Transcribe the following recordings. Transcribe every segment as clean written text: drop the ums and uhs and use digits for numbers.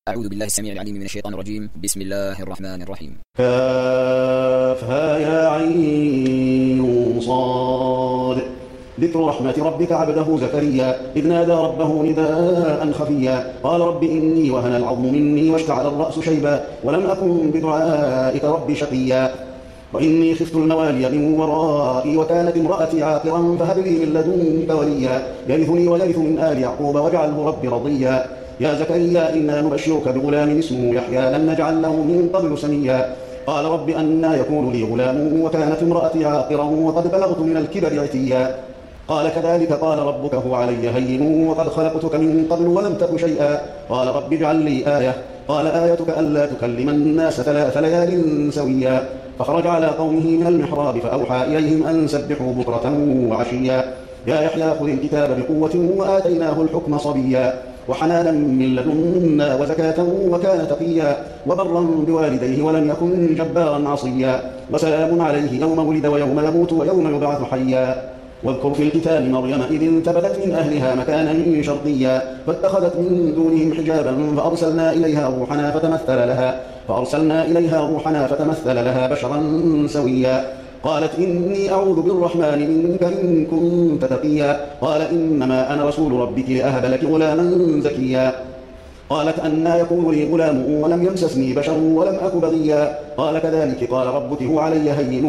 أعوذ بالله السميع العليم من الشيطان الرجيم. بسم الله الرحمن الرحيم. كافها يا عين صاد. ذكر رحمة ربك عبده زكريا إذ نادى ربه نداء خفيا قال رب إني وهن العظم مني واشتعل الرأس شيبا ولم أكن بدعائك رب شقيا وإني خفت الموالي من ورائي وكانت امرأتي عاقرا فهب لي من لدنك وليا يرثني ويرث من آل يعقوب واجعله رب رضيا يا زكريا إنا نبشرك بغلام اسمه يحيى لم نجعل له من قبل سميا قال رب أنى يكون لي غلام وكانت امرأتي عاقرا وقد بلغت من الكبر عتيا قال كذلك قال ربك هو علي هين وقد خلقتك من قبل ولم تك شيئا قال رب اجعل لي آية قال آيتك ألا تكلم الناس 3 ليال سويا فخرج على قومه من المحراب فأوحى إليهم أن سبحوا بكرة وعشيا يا يحيى خذ الكتاب بقوة وآتيناه الحكم صبيا وحنانا من لدنا وزكاة وكان تقيا وبرا بوالديه ولم يكن جبارا عصيا وسلام عليه يوم ولد ويوم يموت ويوم يبعث حيا واذكر في الكتاب مريم إذ انتبذت من أهلها مكانا شرقيا فاتخذت من دونهم حجابا فأرسلنا إليها روحنا فتمثل لها بشرا سويا قالت إني أعوذ بالرحمن منك إن كنت تقيا قال إنما أنا رسول ربك لأهب لك غلاما زكيا قالت أنى يكون لي غلام ولم يمسسني بشر ولم أك بغيا قال كذلك قال ربك هو علي هين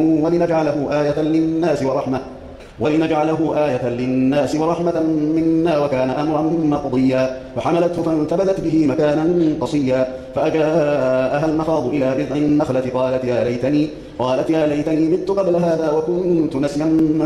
ولنجعله آية للناس ورحمة منا وكان أمرا مقضيا فحملته فانتبذت به مكانا قصيا فأجاءها المخاض إلى بضع النخلة قالت يا ليتني مت قبل هذا وكنت نسيا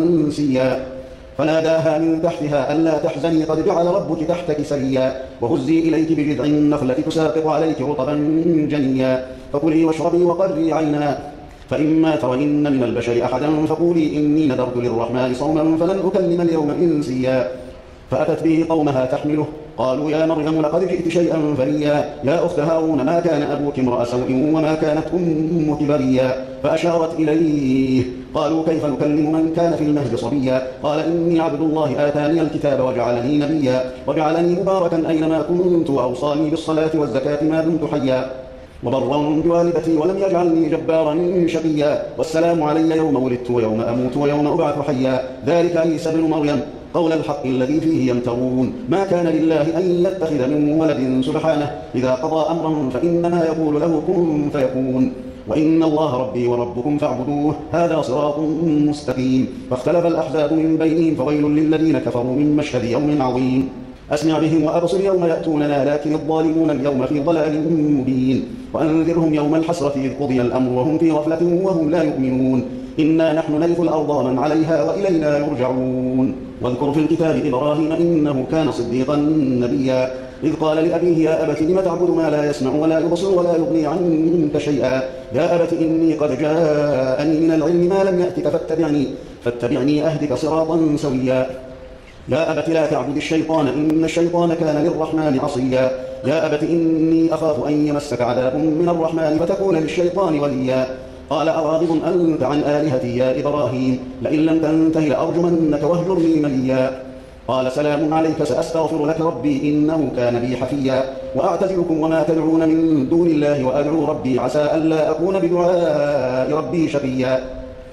منسيا فناداها من تحتها ألا تحزني قد جعل ربك تحتك سريا وهزي إليك بجذع النخلة تساقط عليك رطبا جنيا فكلي واشربي وقري عينا فإما ترين من البشر أحدا فقولي إني نذرت للرحمن صوما فلن أكلم اليوم إنسيا فأتت به قومها تحمله قالوا يا مريم لقد جئت شيئا فريا يا أخت هارون ما كان أبوك امرأ سوء وما كانت أمك بغيا فأشارت إليه قالوا كيف نكلم من كان في المهد صبيا قال إني عبد الله آتاني الكتاب وجعلني نبيا وجعلني مباركا أينما كنت وأوصاني بالصلاة والزكاة ما دمت حيا وبرا بوالدتي ولم يجعلني جبارا شقيا والسلام علي يوم ولدت ويوم أموت ويوم أبعث حيا ذلك عيسى بن مريم قول الحق الذي فيه يمترون ما كان لله أن يتخذ من ولد سبحانه إذا قضى أمرا فإنما يقول له كن فيكون وإن الله ربي وربكم فاعبدوه هذا صراط مستقيم فاختلف الأحزاب من بينهم فويل للذين كفروا من مشهد يوم عظيم أسمع بهم وأبصر يوم يأتوننا لكن الظالمون اليوم في ضلال مبين وأنذرهم يوم الحسرة إذ قضي الأمر وهم في غفلة وهم لا يؤمنون إنا نحن نرث الأرض ومن عليها وإلينا يرجعون واذكر في الكتاب إبراهيم إنه كان صديقا نبيا إذ قال لأبيه يا أبت لم تعبد ما لا يسمع ولا يبصر ولا يغني عنك شيئا يا أبت إني قد جاءني من العلم ما لم يأتك فاتبعني أهدك صراطا سويا يا أبت لا تعبد الشيطان إن الشيطان كان للرحمن عصيا يا أبت إني أخاف أن يمسك عذاب من الرحمن فتكون للشيطان وليا قال أراغب أنت عن آلهتي يا إبراهيم لئن لم تنته لأرجمنك واهجرني مليا قال سلام عليك سأستغفر لك ربي إنه كان بي حفيا وأعتزلكم وما تدعون من دون الله وأدعو ربي عسى ألا أكون بدعاء ربي شقيا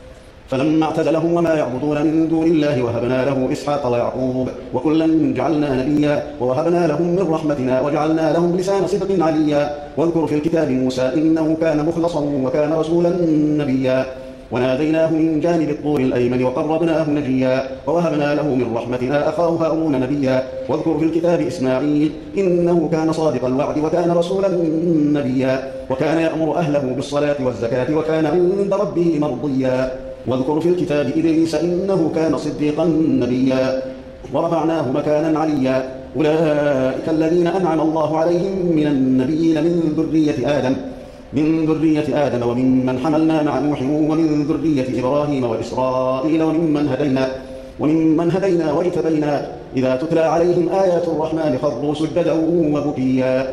فلما اعتزلهم وما يعبدون من دون الله وهبنا له إسحاق ويعقوب وكلا جعلنا نبيا ووهبنا لهم من رحمتنا وجعلنا لهم لسان صدق عليا واذكر في الكتاب موسى إنه كان مخلصا وكان رسولا نبيا وناديناه من جانب الطور الأيمن وقربناه نجيا ووهبنا له من رحمتنا أخاه هارون نبيا واذكر في الكتاب إسماعيل إنه كان صادق الوعد وكان رسولا نبيا وكان يأمر أهله بالصلاة والزكاة وكان عند ربه مرضيا واذكر في الكتاب إدريس إنه كان صديقا نبيا ورفعناه مكانا عليا أولئك الذين أنعم الله عليهم من النبيين من ذرية آدم وممن حملنا مع نوح ومن ذرية إبراهيم وإسرائيل وممن هدينا واجتبينا إذا تتلى عليهم آيات الرحمن خروا سجدا وبكيا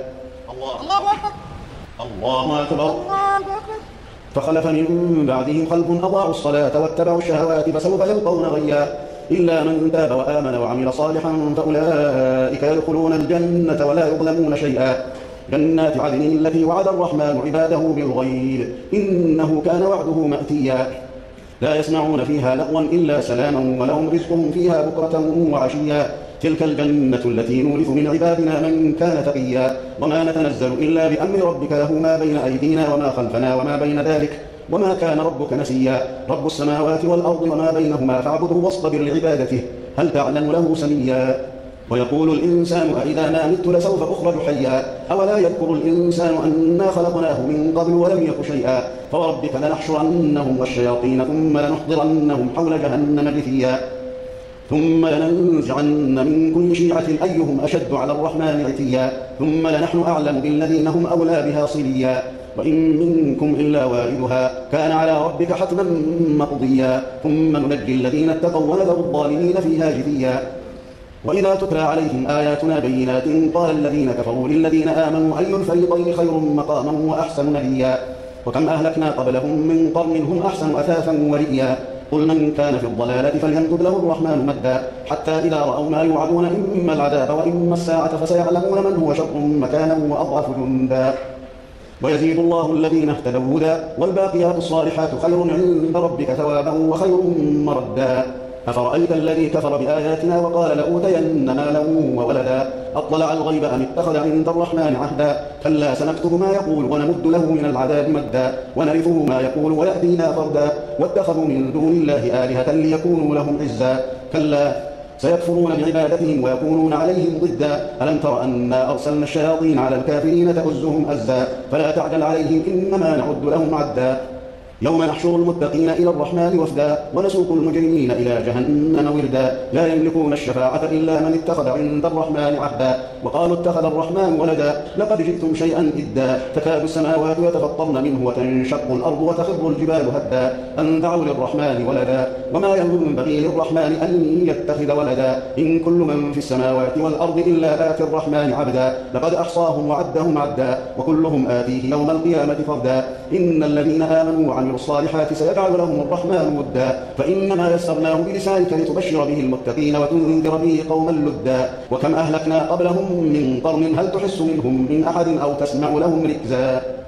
الله أكبر فخلف من بعدهم خلف أضاعوا الصلاة واتبعوا الشهوات فسوف يلقون غيا إلا من تاب وآمن وعمل صالحا فأولئك يدخلون الجنة ولا يظلمون شيئا جنات عدن التي وعد الرحمن عباده بالغيب إنه كان وعده مأتيا لا يسمعون فيها لغوا إلا سلاما ولهم رزقهم فيها بكرة وعشيا تلك الجنة التي نورث من عبادنا من كان تقيا وما نتنزل إلا بأمر ربك له ما بين أيدينا وما خلفنا وما بين ذلك وما كان ربك نسيا رب السماوات والأرض وما بينهما فاعبده واصطبر لعبادته هل تعلم له سميا ويقول الإنسان أإذا ما مت لسوف أخرج حيا أولا يذكر الإنسان أنا خلقناه من قبل ولم يك شيئا فوربك لنحشرنهم والشياطين ثم لنحضرنهم حول جهنم جثيا ثم لننزعن من كل شيعة أيهم أشد على الرحمن عتيا ثم لنحن أعلم بالذين هم أولى بها صليا وإن منكم إلا واردها كان على ربك حتما مقضيا ثم ننجي الذين اتقوا ونذر الظالمين فيها جثيا وإذا تتلى عليهم آياتنا بينات قال الذين كفروا للذين آمنوا أي الفريقين خير مقاما وأحسن نديا وكم أهلكنا قبلهم من قرن هم أحسن أثاثا ورئيا قل من كان في الضلالة فليمدد له الرحمن مدا حتى إذا رأوا ما يوعدون إما العذاب وإما الساعة فسيعلمون من هو شر مكانا وأضعف جندا ويزيد الله الذين اهتدوا هدى والباقيات الصالحات خير عند ربك ثوابا وخير مردا أفرأيت الذي كفر بآياتنا وقال لأوتين مالا وولدا أطلع الغيب أم اتخذ عند الرحمن عهدا كلا سنكتب ما يقول ونمد له من العذاب مدا ونرثه ما يقول ويأتينا فردا واتخذوا من دون الله آلهة ليكونوا لهم عزا كلا سيكفرون بعبادتهم ويكونون عليهم ضدا ألم تر أنا أرسلنا الشياطين على الكافرين تؤزهم أزا فلا تعجل عليهم إنما نعد لهم عدا يوم نحشر المتقين إلى الرحمن وفدا ونسوق المجرمين إلى جهنم وردا لا يملكون الشفاعة إلا من اتخذ عند الرحمن عهدا وقالوا اتخذ الرحمن ولدا لقد جئتم شيئا إدا تكاد السماوات يتفطرن منه وتنشق الأرض وتخر الجبال هدا أن دعوا للرحمن ولدا وما ينبغي للرحمن أن يتخذ ولدا إن كل من في السماوات والأرض إلا آتي الرحمن عبدا لقد أحصاهم وعدهم عدا وكلهم آتيه يوم القيامة فردا إن الذين آمنوا وعملوا الصالحات سيجعل لهم الرحمن ودا فإنما يسرناه بلسانك لتبشر به المتقين وتنذر به قوما لدا وكم أهلكنا قبلهم من قرن هل تحس منهم من أحد أو تسمع لهم ركزا